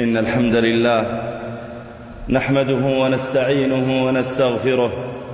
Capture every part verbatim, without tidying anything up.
إن الحمد لله نحمده ونستعينه ونستغفره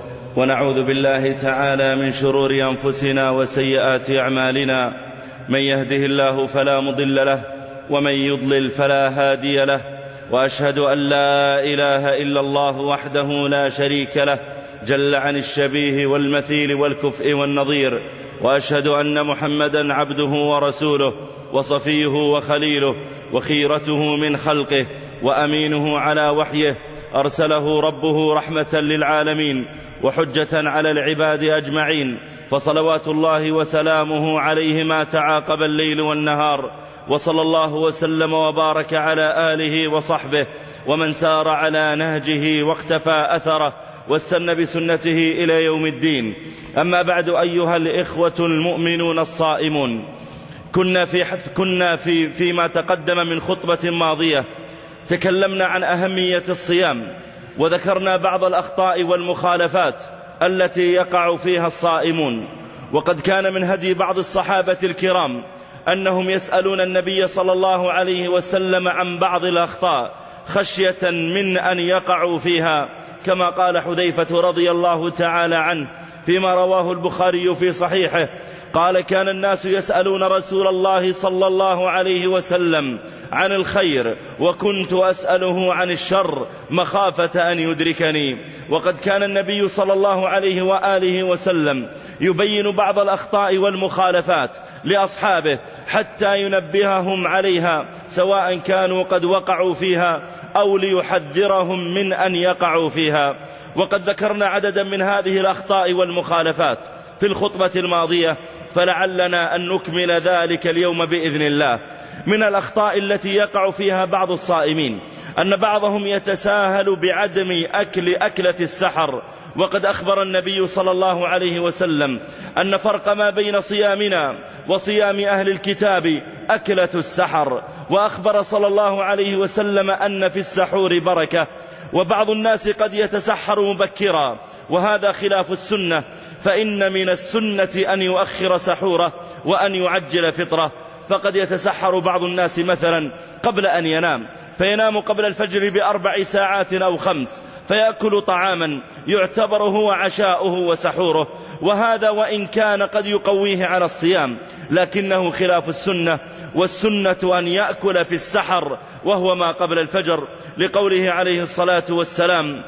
ونعوذ بالله تعالى من شرور أنفسنا وسيئات أعمالنا. من يهده الله فلا مضل له ومن يضلل فلا هادي له، وأشهد أن لا إله إلا الله وحده لا شريك له جل عن الشبيه والمثيل والكفء والنظير، وأشهد أن محمدا عبده ورسوله وصفيه وخليله وخيرته من خلقه وأمينه على وحيه، أرسله ربه رحمة للعالمين وحجة على العباد أجمعين، فصلوات الله وسلامه عليه ما تعاقب الليل والنهار، وصلى الله وسلم وبارك على آله وصحبه ومن سار على نهجه واقتفى أثره واستنى بسنته إلى يوم الدين. أما بعد، أيها الإخوة المؤمنون الصائمون، كنا في كنا في فيما تقدم من خطبة ماضية تكلمنا عن أهمية الصيام، وذكرنا بعض الأخطاء والمخالفات التي يقع فيها الصائمون. وقد كان من هدي بعض الصحابة الكرام أنهم يسألون النبي صلى الله عليه وسلم عن بعض الأخطاء خشية من أن يقعوا فيها، كما قال حذيفة رضي الله تعالى عنه فيما رواه البخاري في صحيحه قال: كان الناس يسألون رسول الله صلى الله عليه وسلم عن الخير وكنت أسأله عن الشر مخافة أن يدركني. وقد كان النبي صلى الله عليه وآله وسلم يبين بعض الأخطاء والمخالفات لأصحابه حتى ينبههم عليها، سواء كانوا قد وقعوا فيها أو ليحذرهم من أن يقعوا فيها. وقد ذكرنا عددا من هذه الأخطاء والمخالفات في الخطبة الماضية، فلعلنا أن نكمل ذلك اليوم بإذن الله. من الأخطاء التي يقع فيها بعض الصائمين أن بعضهم يتساهل بعدم أكل أكلة السحر، وقد أخبر النبي صلى الله عليه وسلم أن فرق ما بين صيامنا وصيام أهل الكتاب أكلة السحر، وأخبر صلى الله عليه وسلم أن في السحور بركة. وبعض الناس قد يتسحر مبكرا، وهذا خلاف السنة، فإن من السنة أن يؤخر سحوره وأن يعجل فطره. فقد يتسحر بعض الناس مثلا قبل أن ينام، فينام قبل الفجر بأربع ساعات أو خمس، فيأكل طعاما يعتبر هو عشاؤه وسحوره، وهذا وإن كان قد يقويه على الصيام لكنه خلاف السنة. والسنة أن يأكل في السحر وهو ما قبل الفجر، لقوله عليه الصلاة والسلام: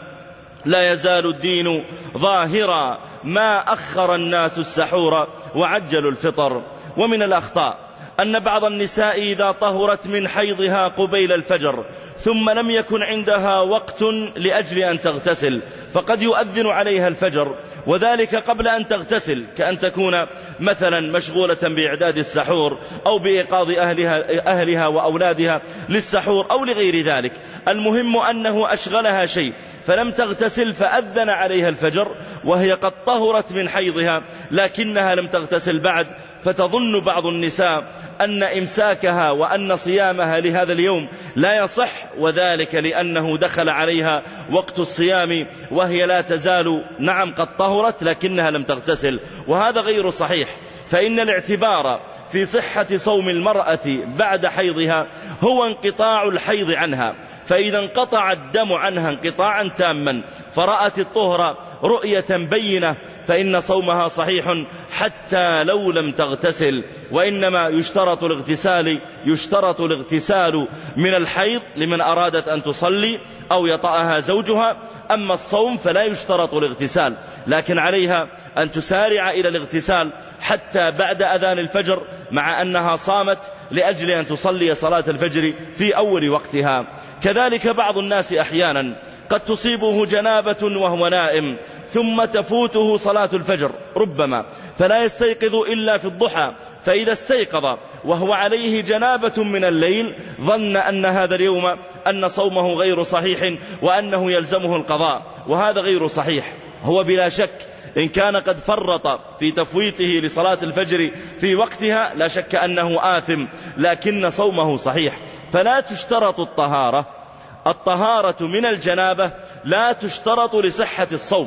لا يزال الدين ظاهرا ما أخر الناس السحور وعجلوا الفطر. ومن الأخطاء أن بعض النساء إذا طهرت من حيضها قبيل الفجر ثم لم يكن عندها وقت لأجل أن تغتسل، فقد يؤذن عليها الفجر وذلك قبل أن تغتسل، كأن تكون مثلا مشغولة بإعداد السحور أو بإيقاظ أهلها, أهلها وأولادها للسحور أو لغير ذلك. المهم أنه أشغلها شيء فلم تغتسل فأذن عليها الفجر وهي قد طهرت من حيضها لكنها لم تغتسل بعد، فتظن بعض النساء أن إمساكها وأن صيامها لهذا اليوم لا يصح، وذلك لأنه دخل عليها وقت الصيام وهي لا تزال نعم قد طهرت لكنها لم تغتسل، وهذا غير صحيح. فإن الاعتبار في صحة صوم المرأة بعد حيضها هو انقطاع الحيض عنها، فإذا انقطع الدم عنها انقطاعا تاما فرأت الطهر رؤية بينة فإن صومها صحيح حتى لو لم تغتسل. وإنما يشترط الاغتسال يشترط الاغتسال من الحيض لمن أرادت أن تصلي أو يطأها زوجها، أما الصوم فلا يشترط الاغتسال، لكن عليها أن تسارع إلى الاغتسال حتى بعد أذان الفجر، مع أنها صامت لأجل أن تصلي صلاة الفجر في أول وقتها. كذلك بعض الناس أحيانا قد تصيبه جنابة وهو نائم ثم تفوته صلاة الفجر ربما، فلا يستيقظ إلا في الضحى، فإذا استيقظ وهو عليه جنابة من الليل ظن أن هذا اليوم أن صومه غير صحيح وأنه يلزمه القضاء، وهذا غير صحيح. هو بلا شك إن كان قد فرط في تفويته لصلاة الفجر في وقتها لا شك أنه آثم، لكن صومه صحيح. فلا تشترط الطهارة الطهارة من الجنابة لا تشترط لصحة الصوم،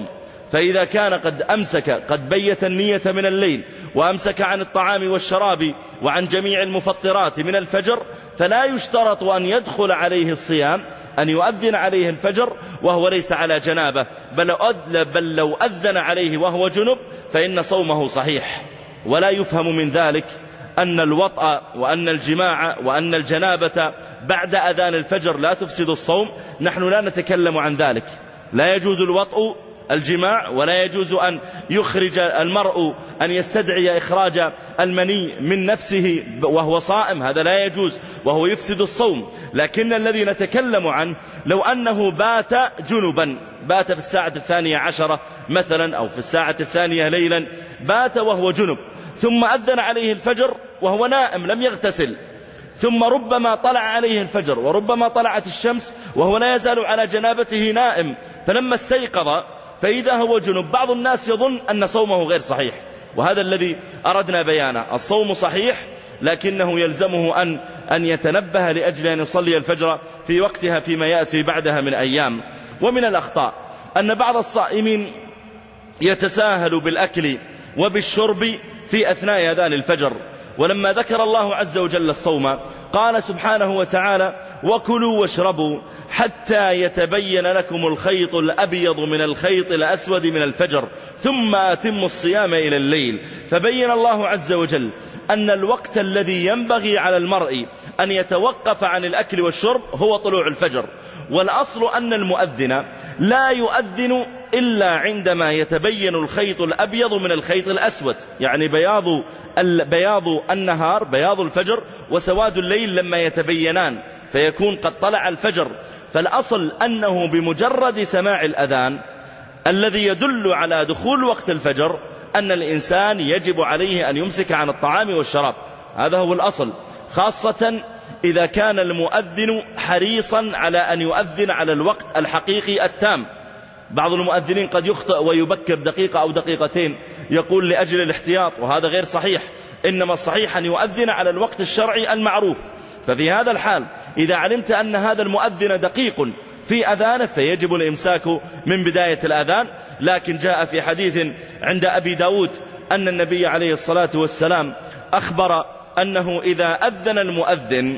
فإذا كان قد أمسك قد بيت النية من الليل وأمسك عن الطعام والشراب وعن جميع المفطرات من الفجر، فلا يشترط أن يدخل عليه الصيام أن يؤذن عليه الفجر وهو ليس على جنابه، بل لو أذن عليه وهو جنب فإن صومه صحيح. ولا يفهم من ذلك أن الوطأ وأن الجماع وأن الجنابة بعد أذان الفجر لا تفسد الصوم. نحن لا نتكلم عن ذلك، لا يجوز الوطأ الجماع، ولا يجوز أن يخرج المرء أن يستدعي إخراج المني من نفسه وهو صائم، هذا لا يجوز وهو يفسد الصوم. لكن الذي نتكلم عنه لو أنه بات جنبا، بات في الساعة الثانية عشرة مثلا أو في الساعة الثانية ليلا، بات وهو جنب ثم أذن عليه الفجر وهو نائم لم يغتسل، ثم ربما طلع عليه الفجر وربما طلعت الشمس وهو لا يزال على جنابته نائم، فلما استيقظ فإذا هو جنب، بعض الناس يظن أن صومه غير صحيح، وهذا الذي أردنا بيانه. الصوم صحيح لكنه يلزمه أن, أن يتنبه لأجل أن يصلي الفجر في وقتها فيما يأتي بعدها من أيام. ومن الأخطاء أن بعض الصائمين يتساهل بالأكل وبالشرب في أثناء أذان الفجر، ولما ذكر الله عز وجل الصوم قال سبحانه وتعالى: وكلوا واشربوا حتى يتبين لكم الخيط الأبيض من الخيط الأسود من الفجر ثم أتموا الصيام إلى الليل. فبين الله عز وجل أن الوقت الذي ينبغي على المرء أن يتوقف عن الأكل والشرب هو طلوع الفجر، والأصل أن المؤذن لا يؤذن إلا عندما يتبين الخيط الأبيض من الخيط الأسود، يعني بياض بياض النهار بياض الفجر وسواد الليل لما يتبينان فيكون قد طلع الفجر. فالأصل أنه بمجرد سماع الأذان الذي يدل على دخول وقت الفجر أن الإنسان يجب عليه أن يمسك عن الطعام والشراب، هذا هو الأصل، خاصة إذا كان المؤذن حريصا على أن يؤذن على الوقت الحقيقي التام. بعض المؤذنين قد يخطئ ويبكر دقيقة أو دقيقتين يقول لأجل الاحتياط، وهذا غير صحيح، إنما الصحيح أن يؤذن على الوقت الشرعي المعروف. ففي هذا الحال إذا علمت أن هذا المؤذن دقيق في أذانه فيجب الإمساك من بداية الأذان. لكن جاء في حديث عند أبي داود أن النبي عليه الصلاة والسلام أخبر أنه إذا أذن المؤذن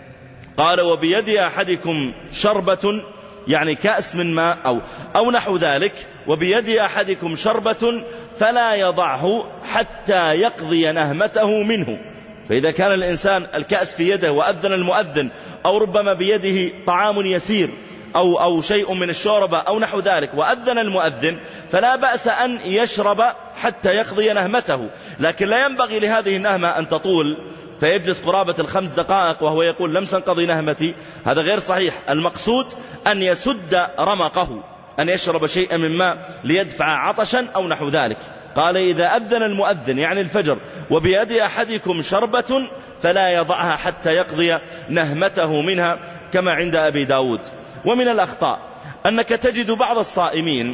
قال: وبيد أحدكم شربة، يعني كأس من ماء أو, أو نحو ذلك، وبيد أحدكم شربة فلا يضعه حتى يقضي نهمته منه. فإذا كان الإنسان الكأس في يده وأذن المؤذن، أو ربما بيده طعام يسير أو, أو شيء من الشوربة أو نحو ذلك وأذن المؤذن، فلا بأس أن يشرب حتى يقضي نهمته، لكن لا ينبغي لهذه النهمة أن تطول فيجلس قرابة الخمس دقائق وهو يقول لم تنقضي نهمتي، هذا غير صحيح. المقصود أن يسد رمقه، أن يشرب شيئا من ماء ليدفع عطشا أو نحو ذلك. قال: إذا أذن المؤذن يعني الفجر وبيد أحدكم شربة فلا يضعها حتى يقضي نهمته منها، كما عند أبي داود. ومن الأخطاء أنك تجد بعض الصائمين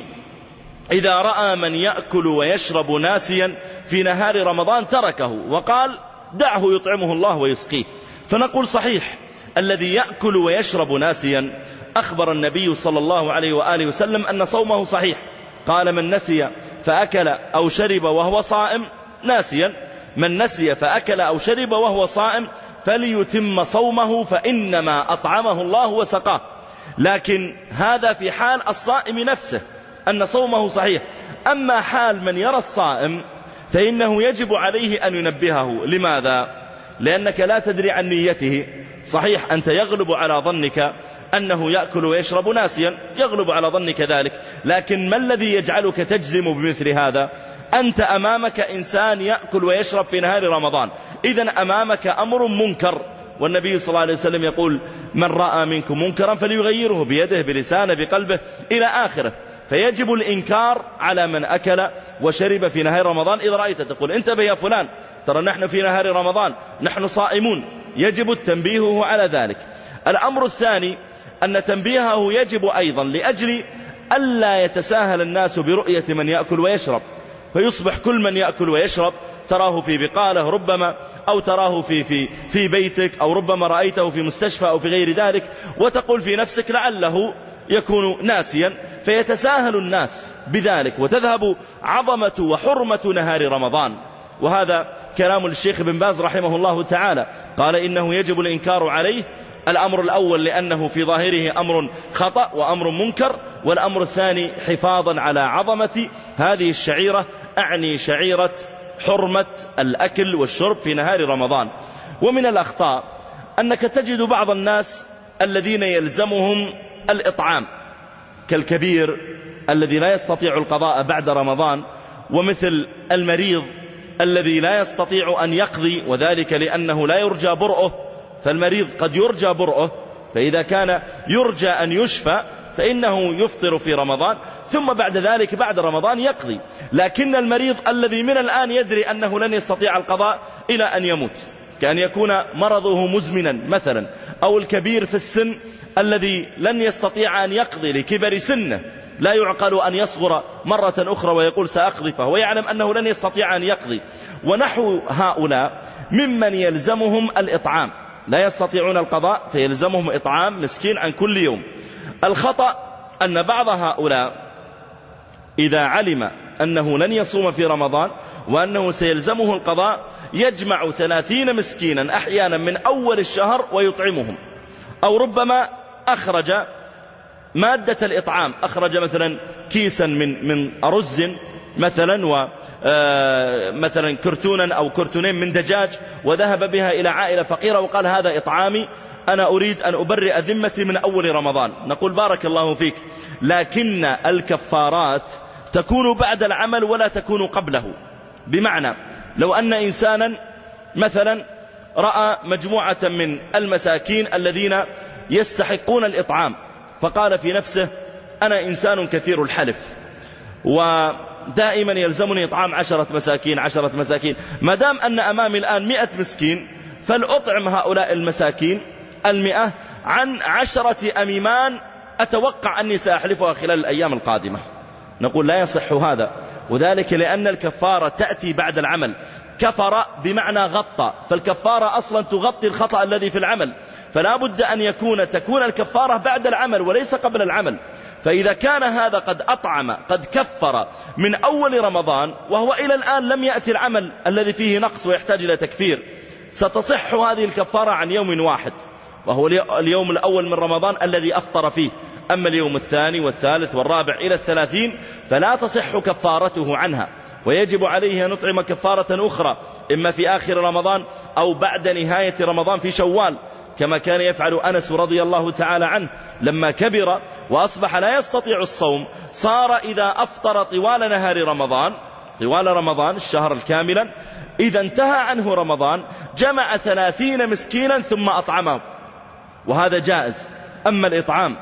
إذا رأى من يأكل ويشرب ناسيا في نهار رمضان تركه وقال: دعه يطعمه الله ويسقيه. فنقول: صحيح، الذي يأكل ويشرب ناسيا أخبر النبي صلى الله عليه وآله وسلم أن صومه صحيح، قال: من نسي فأكل أو شرب وهو صائم ناسيا، من نسي فأكل أو شرب وهو صائم فليتم صومه فإنما أطعمه الله وسقاه. لكن هذا في حال الصائم نفسه أن صومه صحيح. أما حال من يرى الصائم فإنه يجب عليه أن ينبهه. لماذا؟ لأنك لا تدري عن نيته. صحيح أنت يغلب على ظنك أنه يأكل ويشرب ناسيا، يغلب على ظنك ذلك، لكن ما الذي يجعلك تجزم بمثل هذا؟ أنت أمامك إنسان يأكل ويشرب في نهار رمضان، إذن أمامك أمر منكر، والنبي صلى الله عليه وسلم يقول: من رأى منكم منكرا فليغيره بيده بلسانه بقلبه إلى آخره. فيجب الإنكار على من أكل وشرب في نهار رمضان. إذا رأيت تقول: انتبه يا فلان، ترى نحن في نهار رمضان، نحن صائمون، يجب التنبيه على ذلك. الأمر الثاني أن تنبيهه يجب أيضا لأجل ألا يتساهل الناس برؤية من يأكل ويشرب، فيصبح كل من يأكل ويشرب تراه في بقاله ربما، أو تراه في, في, في بيتك، أو ربما رأيته في مستشفى أو في غير ذلك، وتقول في نفسك: لعله يكون ناسيا، فيتساهل الناس بذلك وتذهب عظمة وحرمة نهار رمضان. وهذا كلام الشيخ بن باز رحمه الله تعالى، قال إنه يجب الإنكار عليه. الأمر الأول لأنه في ظاهره أمر خطأ وأمر منكر، والأمر الثاني حفاظا على عظمة هذه الشعيرة، أعني شعيرة حرمة الأكل والشرب في نهار رمضان. ومن الأخطاء أنك تجد بعض الناس الذين يلزمهم الإطعام كالكبير الذي لا يستطيع القضاء بعد رمضان، ومثل المريض الذي لا يستطيع أن يقضي، وذلك لأنه لا يرجى برؤه، فالمريض قد يرجى برؤه، فإذا كان يرجى أن يشفى فإنه يفطر في رمضان ثم بعد ذلك بعد رمضان يقضي. لكن المريض الذي من الآن يدري أنه لن يستطيع القضاء إلى أن يموت، كأن يكون مرضه مزمنا مثلا، أو الكبير في السن الذي لن يستطيع أن يقضي لكبر سنه، لا يعقل أن يصغر مرة أخرى ويقول سأقضي، فهو يعلم أنه لن يستطيع أن يقضي. ونحو هؤلاء ممن يلزمهم الإطعام، لا يستطيعون القضاء فيلزمهم إطعام مسكين عن كل يوم. الخطأ أن بعض هؤلاء إذا علم أنه لن يصوم في رمضان وأنه سيلزمه القضاء يجمع ثلاثين مسكينا أحيانا من أول الشهر ويطعمهم، أو ربما أخرج مادة الإطعام، أخرج مثلا كيسا من من أرز مثلا، ومثلا كرتونا أو كرتونين من دجاج، وذهب بها إلى عائلة فقيرة وقال هذا إطعامي، أنا أريد أن أبرئ ذمتي من أول رمضان. نقول بارك الله فيك، لكن الكفارات تكون بعد العمل ولا تكون قبله. بمعنى لو أن إنسانا مثلا رأى مجموعة من المساكين الذين يستحقون الإطعام، فقال في نفسه أنا إنسان كثير الحلف ودائما يلزمني إطعام عشرة مساكين عشرة مساكين، ما دام أن أمامي الآن مئة مسكين فلأطعم هؤلاء المساكين المئة عن عشرة أميمان أتوقع أني سأحلفها خلال الأيام القادمة. نقول لا يصح هذا، وذلك لأن الكفارة تأتي بعد العمل. كفر بمعنى غطى، فالكفارة أصلا تغطي الخطأ الذي في العمل، فلا بد أن يكون تكون الكفارة بعد العمل وليس قبل العمل. فإذا كان هذا قد أطعم قد كفر من أول رمضان وهو إلى الآن لم يأتي العمل الذي فيه نقص ويحتاج إلى تكفير، ستصح هذه الكفارة عن يوم واحد وهو اليوم الأول من رمضان الذي أفطر فيه. أما اليوم الثاني والثالث والرابع إلى الثلاثين فلا تصح كفارته عنها، ويجب عليه أن نطعم كفارة أخرى إما في آخر رمضان أو بعد نهاية رمضان في شوال، كما كان يفعل أنس رضي الله تعالى عنه لما كبر وأصبح لا يستطيع الصوم، صار إذا أفطر طوال نهار رمضان طوال رمضان الشهر الكاملا، إذا انتهى عنه رمضان جمع ثلاثين مسكينا ثم أطعمه، وهذا جائز. أما الإطعام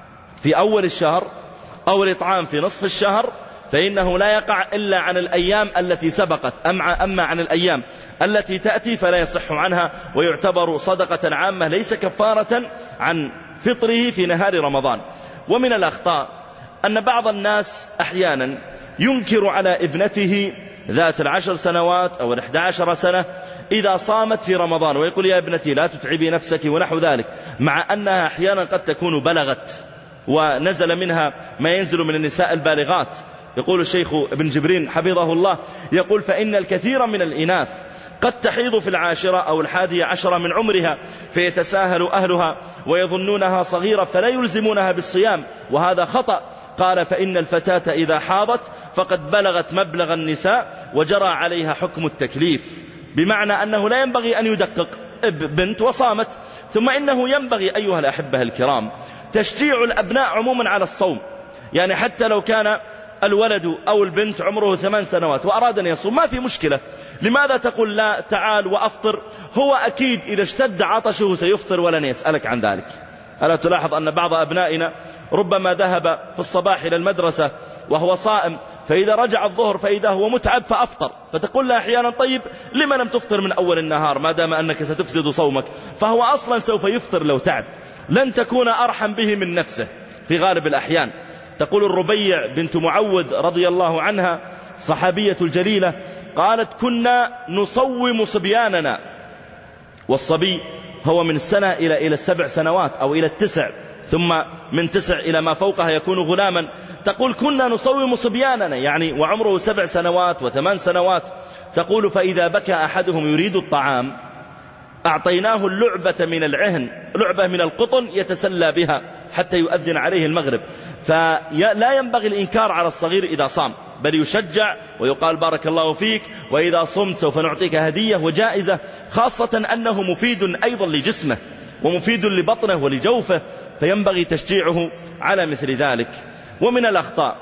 في أول الشهر أو الإطعام في نصف الشهر فإنه لا يقع إلا عن الأيام التي سبقت، أما عن الأيام التي تأتي فلا يصح عنها، ويعتبر صدقة عامة ليس كفارة عن فطره في نهار رمضان. ومن الأخطاء أن بعض الناس أحيانا ينكر على ابنته ذات العشر سنوات أو الإحدى عشر سنة إذا صامت في رمضان، ويقول يا ابنتي لا تتعبي نفسك ونحو ذلك، مع أنها أحيانا قد تكون بلغت ونزل منها ما ينزل من النساء البالغات. يقول الشيخ ابن جبرين حفظه الله، يقول فإن الكثير من الإناث قد تحيض في العاشرة أو الحادية عشرة من عمرها فيتساهل أهلها ويظنونها صغيرة فلا يلزمونها بالصيام، وهذا خطأ. قال فإن الفتاة إذا حاضت فقد بلغت مبلغ النساء وجرى عليها حكم التكليف، بمعنى أنه لا ينبغي أن يدقق بنت وصامت. ثم إنه ينبغي أيها الأحبة الكرام تشجيع الأبناء عموما على الصوم، يعني حتى لو كان الولد أو البنت عمره ثمان سنوات وأراد أن يصوم ما في مشكلة، لماذا تقول لا تعال وأفطر؟ هو أكيد إذا اشتد عطشه سيفطر ولن يسألك عن ذلك. ألا تلاحظ أن بعض أبنائنا ربما ذهب في الصباح إلى المدرسة وهو صائم، فإذا رجع الظهر فإذا هو متعب فأفطر، فتقول له أحيانا طيب لما لم تفطر من أول النهار ما دام أنك ستفسد صومك؟ فهو أصلا سوف يفطر لو تعب، لن تكون أرحم به من نفسه في غالب الأحيان. تقول الربيع بنت معوذ رضي الله عنها صحابية الجليلة قالت كنا نصوم صبياننا، والصبي هو من السنة إلى إلى السبع سنوات أو إلى التسع، ثم من تسع إلى ما فوقها يكون غلاما. تقول كنا نصوم صبياننا، يعني وعمره سبع سنوات وثمان سنوات. تقول فإذا بكى أحدهم يريد الطعام أعطيناه اللعبة من العهن، لعبة من القطن يتسلى بها حتى يؤذن عليه المغرب. فلا ينبغي الإنكار على الصغير إذا صام، بل يشجع ويقال بارك الله فيك، وإذا صمت سوف نعطيك هدية وجائزة، خاصة أنه مفيد أيضا لجسمه ومفيد لبطنه ولجوفه، فينبغي تشجيعه على مثل ذلك. ومن الأخطاء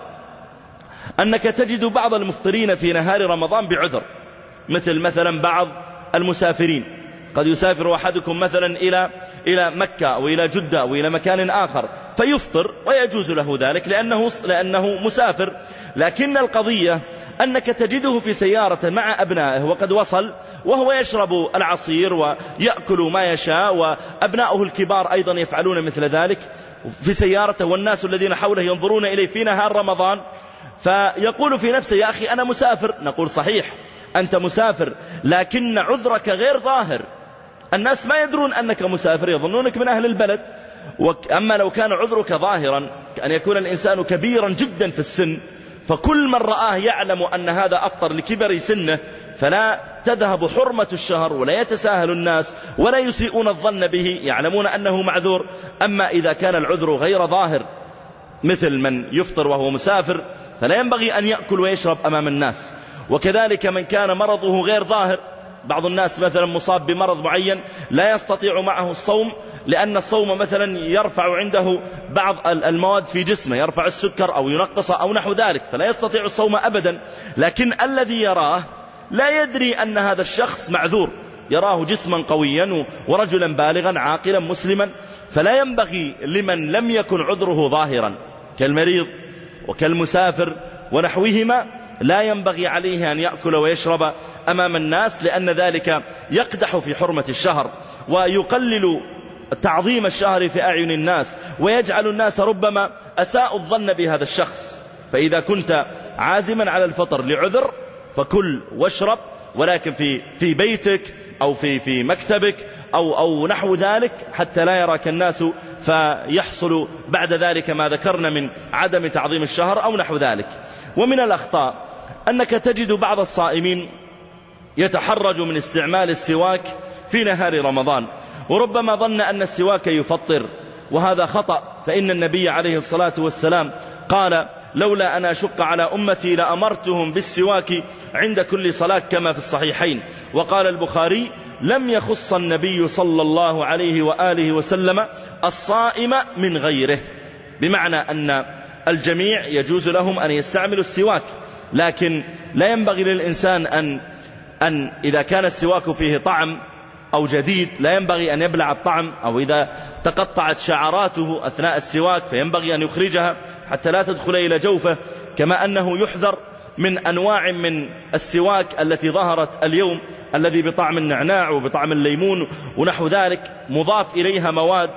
أنك تجد بعض المفطرين في نهار رمضان بعذر، مثل مثلا بعض المسافرين، قد يسافر أحدكم مثلا إلى إلى مكة أو إلى جدة أو إلى مكان آخر فيفطر ويجوز له ذلك لأنه لأنه مسافر. لكن القضية أنك تجده في سيارة مع أبنائه وقد وصل وهو يشرب العصير ويأكل ما يشاء، وأبنائه الكبار أيضا يفعلون مثل ذلك في سيارته، والناس الذين حوله ينظرون إليه في نهار رمضان، فيقول في نفسه يا أخي أنا مسافر. نقول صحيح أنت مسافر، لكن عذرك غير ظاهر، الناس ما يدرون أنك مسافر، يظنونك من أهل البلد. أما لو كان عذرك ظاهرا، كأن يكون الإنسان كبيرا جدا في السن، فكل من رآه يعلم أن هذا أفطر لكبر سنه، فلا تذهب حرمة الشهر ولا يتساهل الناس ولا يسيئون الظن به، يعلمون أنه معذور. أما إذا كان العذر غير ظاهر مثل من يفطر وهو مسافر، فلا ينبغي أن يأكل ويشرب أمام الناس. وكذلك من كان مرضه غير ظاهر، بعض الناس مثلا مصاب بمرض معين لا يستطيع معه الصوم، لأن الصوم مثلا يرفع عنده بعض المواد في جسمه، يرفع السكر أو ينقصه أو نحو ذلك، فلا يستطيع الصوم أبدا. لكن الذي يراه لا يدري أن هذا الشخص معذور، يراه جسما قويا ورجلا بالغا عاقلا مسلما، فلا ينبغي لمن لم يكن عذره ظاهرا كالمريض وكالمسافر ونحوهما، لا ينبغي عليه أن يأكل ويشرب أمام الناس، لأن ذلك يقدح في حرمة الشهر ويقلل تعظيم الشهر في أعين الناس، ويجعل الناس ربما أساء الظن بهذا الشخص. فإذا كنت عازما على الفطر لعذر فكل واشرب، ولكن في في بيتك أو في في مكتبك أو أو نحو ذلك، حتى لا يراك الناس فيحصل بعد ذلك ما ذكرنا من عدم تعظيم الشهر أو نحو ذلك. ومن الأخطاء أنك تجد بعض الصائمين يتحرج من استعمال السواك في نهار رمضان، وربما ظن أن السواك يفطر، وهذا خطأ. فإن النبي عليه الصلاة والسلام قال لولا أن أشق على أمتي لأمرتهم بالسواك عند كل صلاة كما في الصحيحين. وقال البخاري لم يخص النبي صلى الله عليه وآله وسلم الصائم من غيره، بمعنى أن الجميع يجوز لهم أن يستعملوا السواك، لكن لا ينبغي للإنسان أن, أن إذا كان السواك فيه طعم أو جديد لا ينبغي أن يبلع الطعم، أو إذا تقطعت شعراته أثناء السواك فينبغي أن يخرجها حتى لا تدخل إلى جوفه. كما أنه يحذر من أنواع من السواك التي ظهرت اليوم، الذي بطعم النعناع وبطعم الليمون ونحو ذلك، مضاف إليها مواد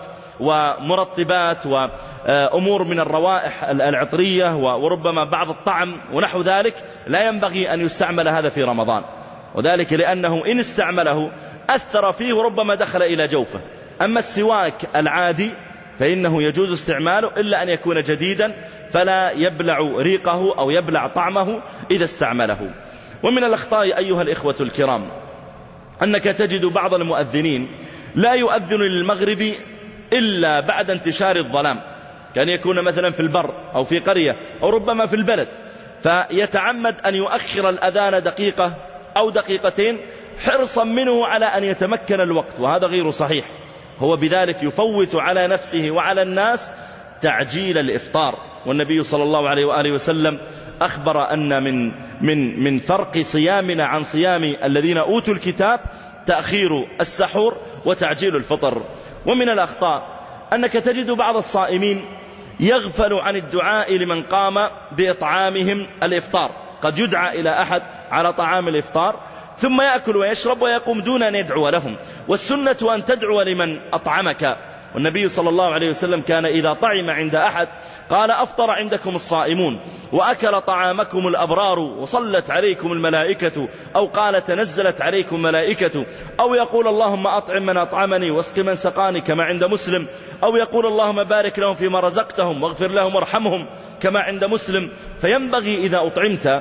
ومرطبات وأمور من الروائح العطرية وربما بعض الطعم ونحو ذلك، لا ينبغي أن يستعمل هذا في رمضان، وذلك لأنه إن استعمله أثر فيه وربما دخل إلى جوفه. أما السواك العادي فإنه يجوز استعماله إلا أن يكون جديدا، فلا يبلع ريقه أو يبلع طعمه إذا استعمله. ومن الأخطاء أيها الإخوة الكرام أنك تجد بعض المؤذنين لا يؤذن للمغرب إلا بعد انتشار الظلام، كان يكون مثلا في البر أو في قرية أو ربما في البلد، فيتعمد أن يؤخر الأذان دقيقة أو دقيقتين حرصا منه على أن يتمكن الوقت، وهذا غير صحيح. هو بذلك يفوت على نفسه وعلى الناس تعجيل الإفطار. والنبي صلى الله عليه وآله وسلم أخبر أن من, من, من فرق صيامنا عن صيام الذين أوتوا الكتاب تأخير السحور وتعجيل الفطر. ومن الأخطاء أنك تجد بعض الصائمين يغفل عن الدعاء لمن قام بإطعامهم الإفطار، قد يدعى إلى أحد على طعام الإفطار ثم يأكل ويشرب ويقوم دون أن يدعو لهم، والسنة أن تدعو لمن أطعمك والنبي صلى الله عليه وسلم كان إذا طعم عند أحد قال أفطر عندكم الصائمون، وأكل طعامكم الأبرار، وصلت عليكم الملائكة، أو قال تنزلت عليكم ملائكة، أو يقول اللهم أطعم من أطعمني واسق من سقاني كما عند مسلم، أو يقول اللهم بارك لهم فيما رزقتهم واغفر لهم وارحمهم كما عند مسلم. فينبغي إذا أطعمت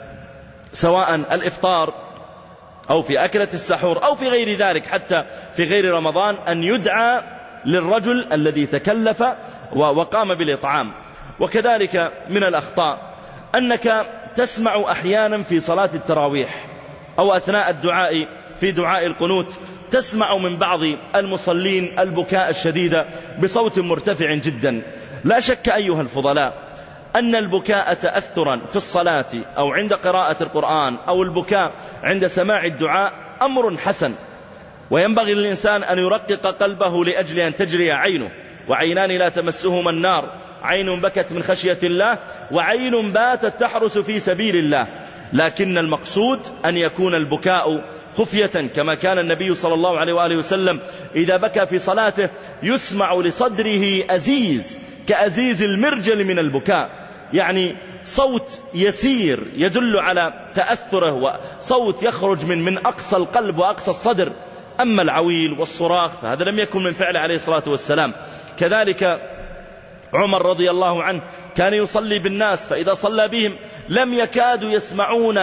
سواء الإفطار أو في أكلة السحور أو في غير ذلك حتى في غير رمضان أن يدعى للرجل الذي تكلف وقام بالإطعام. وكذلك من الأخطاء أنك تسمع أحيانا في صلاة التراويح أو أثناء الدعاء في دعاء القنوت تسمع من بعض المصلين البكاء الشديد بصوت مرتفع جدا. لا شك أيها الفضلاء أن البكاء تأثرا في الصلاة أو عند قراءة القرآن أو البكاء عند سماع الدعاء أمر حسن، وينبغي للإنسان أن يرقق قلبه لأجل أن تجري عينه. وعينان لا تمسهما النار، عين بكت من خشية الله وعين باتت تحرس في سبيل الله. لكن المقصود أن يكون البكاء خفية، كما كان النبي صلى الله عليه وآله وسلم إذا بكى في صلاته يسمع لصدره أزيز كأزيز المرجل من البكاء، يعني صوت يسير يدل على تأثره، وصوت يخرج من من أقصى القلب وأقصى الصدر. أما العويل والصراخ فهذا لم يكن من فعل عليه الصلاة والسلام. كذلك عمر رضي الله عنه كان يصلي بالناس، فإذا صلى بهم لم يكادوا يسمعون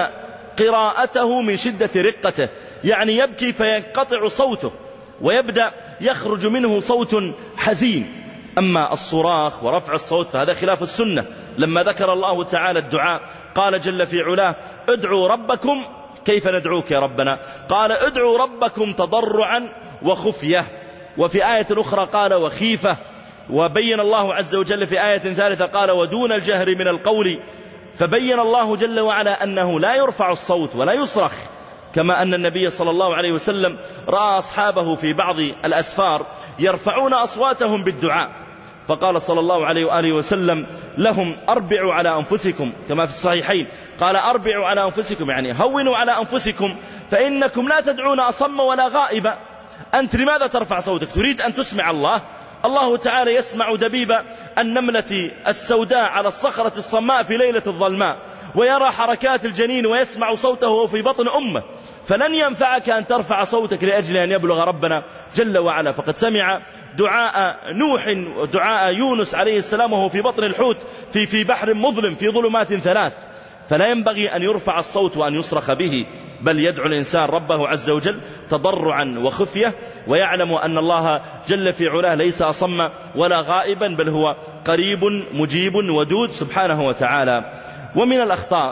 قراءته من شدة رقته، يعني يبكي فينقطع صوته ويبدأ يخرج منه صوت حزين. أما الصراخ ورفع الصوت فهذا خلاف السنة. لما ذكر الله تعالى الدعاء قال جل في علاه ادعوا ربكم. كيف ندعوك يا ربنا؟ قال ادعوا ربكم تضرعا وخفية. وفي آية أخرى قال وخيفة. وبين الله عز وجل في آية ثالثة قال ودون الجهر من القول. فبين الله جل وعلا أنه لا يرفع الصوت ولا يصرخ، كما أن النبي صلى الله عليه وسلم رأى أصحابه في بعض الأسفار يرفعون أصواتهم بالدعاء، فقال صلى الله عليه وآله وسلم لهم أربعوا على أنفسكم، كما في الصحيحين قال أربعوا على أنفسكم، يعني هونوا على أنفسكم فإنكم لا تدعون أصم ولا غائبا. أنت لماذا ترفع صوتك؟ تريد أن تسمع الله؟ الله تعالى يسمع دبيب النملة السوداء على الصخرة الصماء في ليلة الظلماء، ويرى حركات الجنين ويسمع صوته في بطن أمه. فلن ينفعك أن ترفع صوتك لأجل أن يبلغ ربنا جل وعلا. فقد سمع دعاء نوح ودعاء يونس عليه السلام وهو في بطن الحوت في في بحر مظلم في ظلمات ثلاث. فلا ينبغي أن يرفع الصوت وأن يصرخ به، بل يدعو الإنسان ربه عز وجل تضرعا وخفية، ويعلم أن الله جل في علاه ليس أصم ولا غائبا، بل هو قريب مجيب ودود سبحانه وتعالى. ومن الأخطاء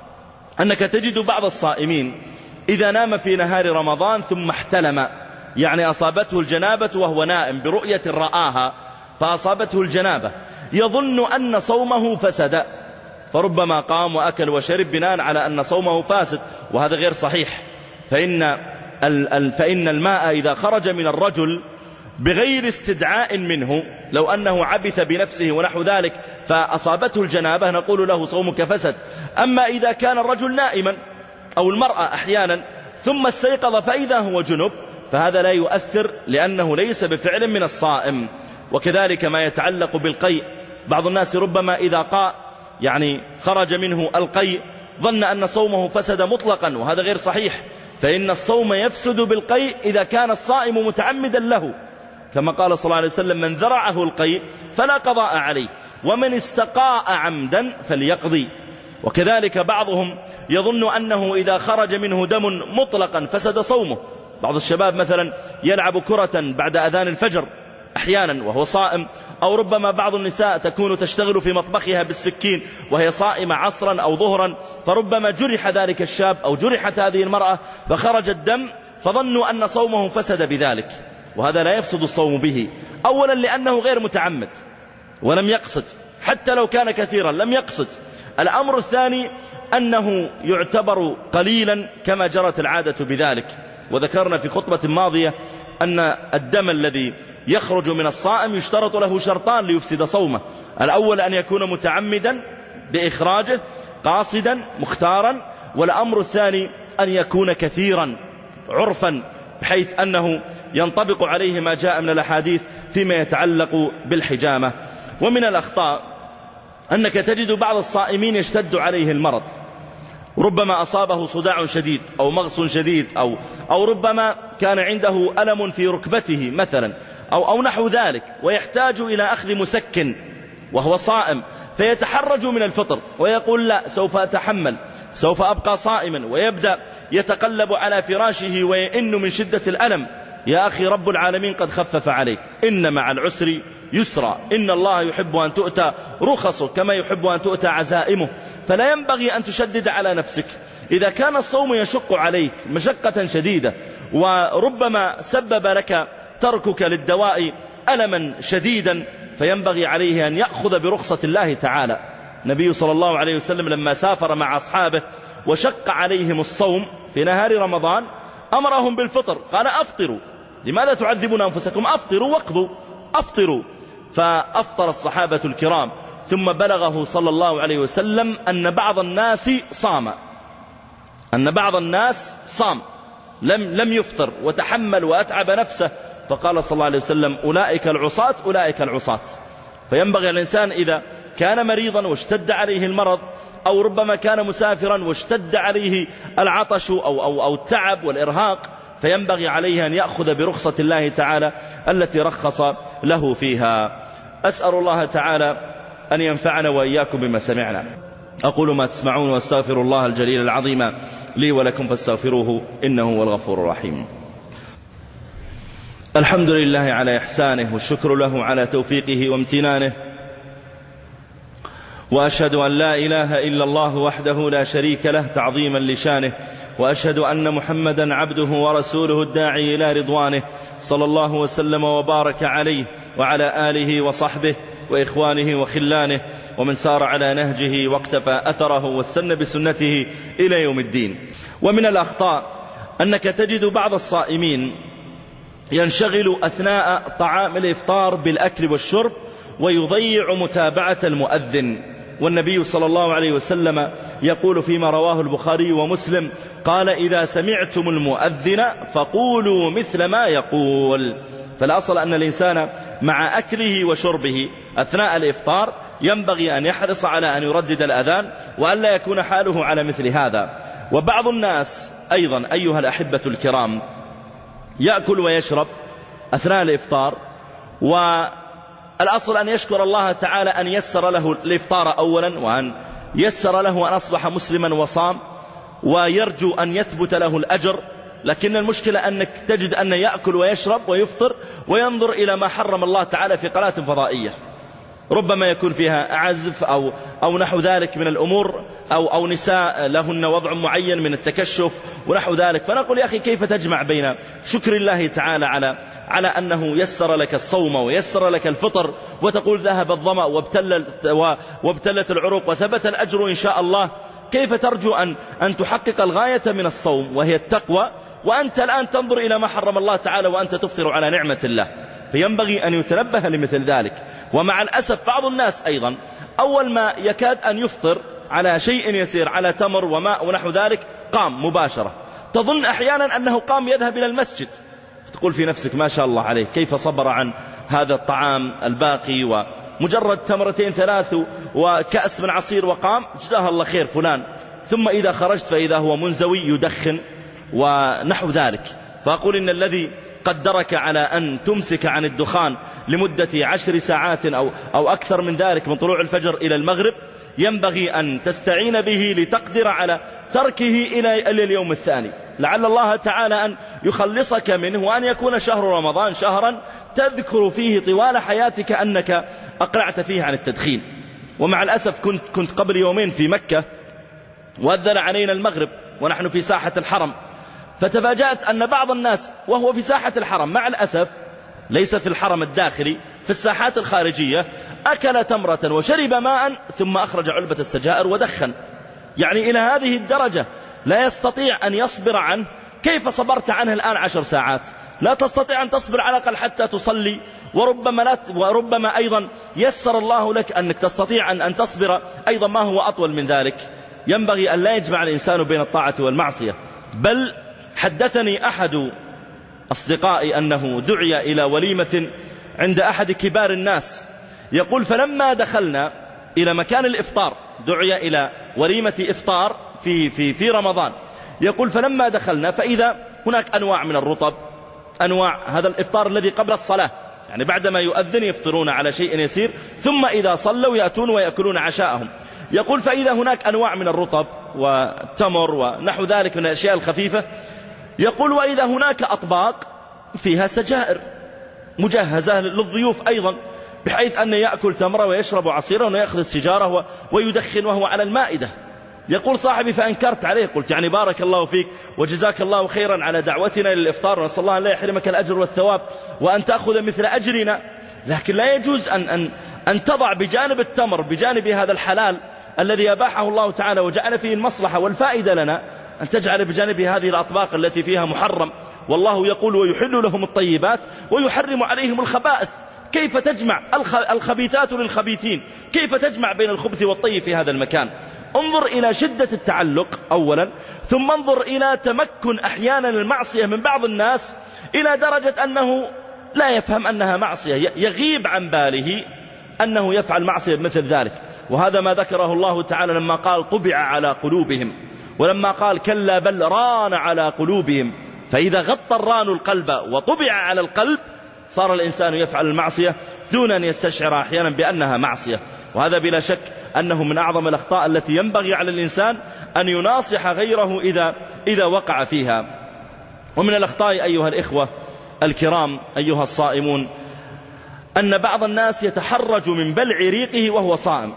أنك تجد بعض الصائمين إذا نام في نهار رمضان ثم احتلم، يعني أصابته الجنابة وهو نائم برؤية رآها، فأصابته الجنابة يظن أن صومه فسد، فربما قام وأكل وشرب بناء على أن صومه فاسد، وهذا غير صحيح. فإن فإن الماء إذا خرج من الرجل بغير استدعاء منه، لو أنه عبث بنفسه ونحو ذلك فأصابته الجنابة نقول له صومك فسد. أما إذا كان الرجل نائما أو المرأة أحيانا ثم استيقظ فإذا هو جنب فهذا لا يؤثر، لأنه ليس بفعل من الصائم. وكذلك ما يتعلق بالقيء، بعض الناس ربما إذا قاء يعني خرج منه القيء ظن أن صومه فسد مطلقا، وهذا غير صحيح. فإن الصوم يفسد بالقيء إذا كان الصائم متعمدا له، كما قال صلى الله عليه وسلم من ذرعه القيء فلا قضاء عليه، ومن استقاء عمدا فليقضي. وكذلك بعضهم يظن أنه إذا خرج منه دم مطلقا فسد صومه. بعض الشباب مثلا يلعب كرة بعد أذان الفجر أحيانا وهو صائم، أو ربما بعض النساء تكون تشتغل في مطبخها بالسكين وهي صائمة عصرا أو ظهرا، فربما جرح ذلك الشاب أو جرحت هذه المرأة فخرج الدم، فظنوا أن صومه فسد بذلك، وهذا لا يفسد الصوم به. أولا لأنه غير متعمد ولم يقصد، حتى لو كان كثيرا لم يقصد. الأمر الثاني أنه يعتبر قليلا كما جرت العادة بذلك. وذكرنا في خطبة ماضية أن الدم الذي يخرج من الصائم يشترط له شرطان ليفسد صومه: الأول أن يكون متعمدا بإخراجه قاصدا مختارا، والأمر الثاني أن يكون كثيرا عرفا بحيث أنه ينطبق عليه ما جاء من الأحاديث فيما يتعلق بالحجامة. ومن الأخطاء أنك تجد بعض الصائمين يشتد عليه المرض، ربما أصابه صداع شديد أو مغص شديد أو, أو ربما كان عنده ألم في ركبته مثلا أو, أو نحو ذلك، ويحتاج إلى أخذ مسكن وهو صائم، فيتحرج من الفطر ويقول لا سوف أتحمل، سوف أبقى صائما، ويبدأ يتقلب على فراشه ويئن من شدة الألم. يا أخي رب العالمين قد خفف عليك، إن مع العسر يسرا، إن الله يحب أن تؤتى رخصه كما يحب أن تؤتى عزائمه، فلا ينبغي أن تشدد على نفسك. إذا كان الصوم يشق عليك مشقة شديدة وربما سبب لك تركك للدواء ألما شديدا، فينبغي عليه أن يأخذ برخصة الله تعالى. النبي صلى الله عليه وسلم لما سافر مع أصحابه وشق عليهم الصوم في نهار رمضان أمرهم بالفطر، قال أفطروا، لماذا تعذبون أنفسكم؟ أفطروا واقضوا، أفطروا. فأفطر الصحابة الكرام، ثم بلغه صلى الله عليه وسلم أن بعض الناس صام، أن بعض الناس صام لم, لم يفطر وتحمل وأتعب نفسه، فقال صلى الله عليه وسلم أولئك العصاة أولئك العصاة. فينبغي الإنسان إذا كان مريضا واشتد عليه المرض، أو ربما كان مسافرا واشتد عليه العطش أو, أو, أو التعب والإرهاق، فينبغي عليه أن يأخذ برخصة الله تعالى التي رخص له فيها. أسأل الله تعالى أن ينفعنا وإياكم بما سمعنا. أقول ما تسمعون واستغفر الله الجليل العظيم لي ولكم فاستغفروه إنه هو الغفور الرحيم. الحمد لله على إحسانه، والشكر له على توفيقه وامتنانه، وأشهد أن لا إله إلا الله وحده لا شريك له تعظيما لشانه، وأشهد أن محمدا عبده ورسوله الداعي إلى رضوانه، صلى الله وسلم وبارك عليه وعلى آله وصحبه وإخوانه وخلانه ومن سار على نهجه واقتفى أثره واستنى بسنته إلى يوم الدين. ومن الأخطاء أنك تجد بعض الصائمين ينشغل أثناء طعام الإفطار بالأكل والشرب ويضيع متابعة المؤذن. والنبي صلى الله عليه وسلم يقول فيما رواه البخاري ومسلم قال إذا سمعتم المؤذن فقولوا مثل ما يقول. فالأصل أن الإنسان مع أكله وشربه أثناء الإفطار ينبغي أن يحرص على أن يردد الأذان وأن لا يكون حاله على مثل هذا. وبعض الناس أيضا أيها الأحبة الكرام يأكل ويشرب أثناء الإفطار، والأصل أن يشكر الله تعالى أن يسر له الإفطار أولا، وأن يسر له أن أصبح مسلما وصام، ويرجو أن يثبت له الأجر. لكن المشكلة أنك تجد أن يأكل ويشرب ويفطر وينظر إلى ما حرم الله تعالى في قناة فضائية، ربما يكون فيها عزف أو, أو نحو ذلك من الأمور، أو, أو نساء لهن وضع معين من التكشف ونحو ذلك. فنقول يا أخي كيف تجمع بين شكر الله تعالى على, على أنه يسر لك الصوم ويسر لك الفطر، وتقول ذهب الظمأ وابتلت, وابتلت العروق وثبت الأجر إن شاء الله، كيف ترجو أن, أن تحقق الغاية من الصوم وهي التقوى، وأنت الآن تنظر إلى ما حرم الله تعالى وأنت تفطر على نعمة الله؟ فينبغي أن يتنبه لمثل ذلك. ومع الأسف بعض الناس أيضا أول ما يكاد أن يفطر على شيء يسير، على تمر وماء ونحو ذلك، قام مباشرة، تظن أحيانا أنه قام يذهب إلى المسجد، تقول في نفسك ما شاء الله عليه كيف صبر عن هذا الطعام الباقي، ومجرد تمرتين ثلاث وكأس من عصير وقام، جزاه الله خير فلان. ثم إذا خرجت فإذا هو منزوي يدخن ونحو ذلك. فأقول إن الذي قدرك على أن تمسك عن الدخان لمدة عشر ساعات أو, أو أكثر من ذلك من طلوع الفجر إلى المغرب ينبغي أن تستعين به لتقدر على تركه إلى اليوم الثاني، لعل الله تعالى أن يخلصك منه، وأن يكون شهر رمضان شهرا تذكر فيه طوال حياتك أنك أقلعت فيه عن التدخين. ومع الأسف كنت, كنت قبل يومين في مكة وأذن علينا المغرب ونحن في ساحة الحرم، فتفاجأت أن بعض الناس وهو في ساحة الحرم، مع الأسف ليس في الحرم الداخلي، في الساحات الخارجية، أكل تمرة وشرب ماء ثم أخرج علبة السجائر ودخن. يعني إلى هذه الدرجة لا يستطيع أن يصبر عنه. كيف صبرت عنه الآن عشر ساعات؟ لا تستطيع أن تصبر على الأقل حتى تصلي، وربما, لا وربما أيضا يسر الله لك أنك تستطيع أن, أن تصبر أيضا ما هو أطول من ذلك. ينبغي أن لا يجمع الإنسان بين الطاعة والمعصية. بل حدثني أحد أصدقائي أنه دعي إلى وليمة عند أحد كبار الناس، يقول فلما دخلنا إلى مكان الإفطار، دعي إلى وليمة إفطار في, في, في رمضان، يقول فلما دخلنا فإذا هناك أنواع من الرطب، أنواع هذا الإفطار الذي قبل الصلاة، يعني بعدما يؤذن يفطرون على شيء يسير، ثم إذا صلوا يأتون ويأكلون عشاءهم. يقول فإذا هناك أنواع من الرطب والتمر ونحو ذلك من الأشياء الخفيفة، يقول وإذا هناك أطباق فيها سجائر مجهزة للضيوف أيضا، بحيث أن يأكل تمرة ويشرب عصيرا ويأخذ السجارة ويدخن وهو على المائدة. يقول صاحبي فأنكرت عليه، قلت يعني بارك الله فيك وجزاك الله خيرا على دعوتنا للإفطار، ونسأل الله أن لا يحرمك الأجر والثواب وأن تأخذ مثل أجرنا، لكن لا يجوز أن, أن, أن تضع بجانب التمر بجانب هذا الحلال الذي أباحه الله تعالى وجعل فيه المصلحة والفائدة لنا، أن تجعل بجانب هذه الأطباق التي فيها محرم. والله يقول ويحل لهم الطيبات ويحرم عليهم الخبائث. كيف تجمع الخبيثات للخبيثين؟ كيف تجمع بين الخبث والطيب في هذا المكان؟ انظر إلى شدة التعلق أولا، ثم انظر إلى تمكن أحيانا المعصية من بعض الناس إلى درجة أنه لا يفهم أنها معصية، يغيب عن باله أنه يفعل معصية مثل ذلك. وهذا ما ذكره الله تعالى لما قال طبع على قلوبهم، ولما قال كلا بل ران على قلوبهم. فإذا غطى الران القلب وطبع على القلب صار الإنسان يفعل المعصية دون أن يستشعر أحيانا بأنها معصية. وهذا بلا شك أنه من أعظم الأخطاء التي ينبغي على الإنسان أن يناصح غيره إذا, إذا وقع فيها. ومن الأخطاء أيها الإخوة الكرام أيها الصائمون أن بعض الناس يتحرج من بلع ريقه وهو صائم،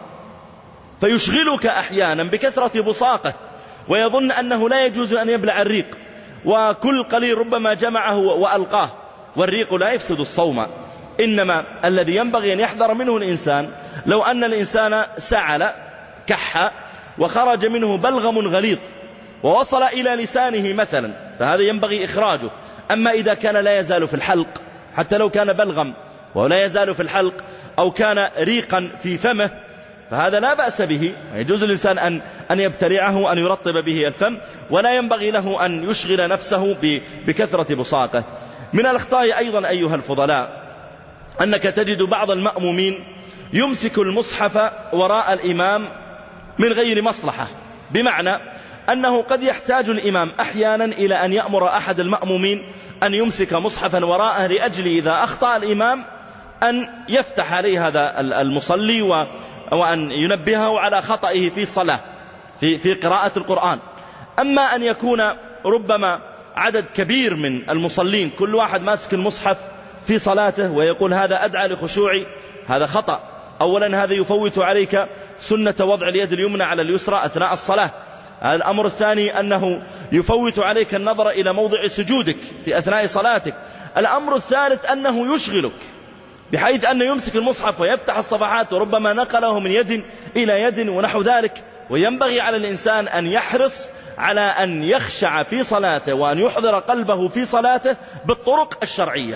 فيشغلك أحيانا بكثرة بصاقه ويظن أنه لا يجوز أن يبلع الريق، وكل قليل ربما جمعه وألقاه، والريق لا يفسد الصوم. إنما الذي ينبغي أن يحذر منه الإنسان لو أن الإنسان سعل كح وخرج منه بلغم غليظ ووصل إلى لسانه مثلا، فهذا ينبغي إخراجه. أما إذا كان لا يزال في الحلق، حتى لو كان بلغم ولا يزال في الحلق، أو كان ريقا في فمه، فهذا لا بأس به، يجوز الإنسان أن, أن يبتلعه، أن يرطب به الفم، ولا ينبغي له أن يشغل نفسه بكثرة بصاقه. من الأخطاء أيضا أيها الفضلاء أنك تجد بعض المأمومين يمسك المصحف وراء الإمام من غير مصلحة، بمعنى أنه قد يحتاج الإمام أحيانا إلى أن يأمر أحد المأمومين أن يمسك مصحفا وراءه لأجل إذا أخطأ الإمام أن يفتح عليه هذا المصلي وأن ينبهه على خطئه في الصلاة في, في قراءة القرآن. أما أن يكون ربما عدد كبير من المصلين كل واحد ماسك المصحف في صلاته ويقول هذا أدعى لخشوعي، هذا خطأ. أولا هذا يفوت عليك سنة وضع اليد اليمنى على اليسرى أثناء الصلاة. الأمر الثاني أنه يفوت عليك النظر إلى موضع سجودك في أثناء صلاتك. الأمر الثالث أنه يشغلك بحيث أنه يمسك المصحف ويفتح الصفحات وربما نقله من يد إلى يد ونحو ذلك. وينبغي على الإنسان أن يحرص على أن يخشع في صلاته وأن يحضر قلبه في صلاته بالطرق الشرعية: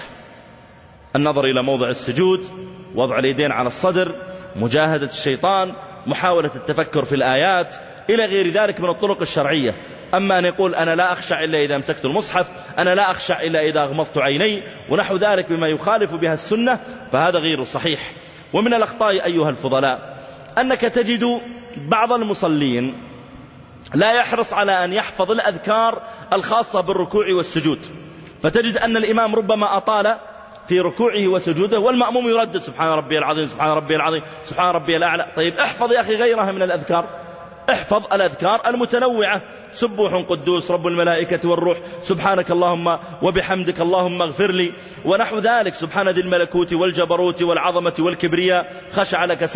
النظر إلى موضع السجود، وضع اليدين على الصدر، مجاهدة الشيطان، محاولة التفكر في الآيات، إلى غير ذلك من الطرق الشرعية. أما أن يقول أنا لا أخشع إلا إذا مسكت المصحف، أنا لا أخشع إلا إذا أغمضت عيني، ونحو ذلك بما يخالف بها السنة، فهذا غير صحيح. ومن الأخطاء أيها الفضلاء أنك تجد بعض المصلين لا يحرص على أن يحفظ الأذكار الخاصة بالركوع والسجود، فتجد أن الإمام ربما أطال في ركوعه وسجوده والمأموم يردد سبحان ربي العظيم سبحان ربي العظيم سبحان ربي الأعلى. طيب احفظ يا أخي غيرها من الأذكار، احفظ الأذكار المتنوعة: سبوح قدوس رب الملائكة والروح، سبحانك اللهم وبحمدك اللهم اغفر لي، ونحو ذلك، سبحان ذي الملكوت والجبروت والعظمة والكبرياء، خشع لك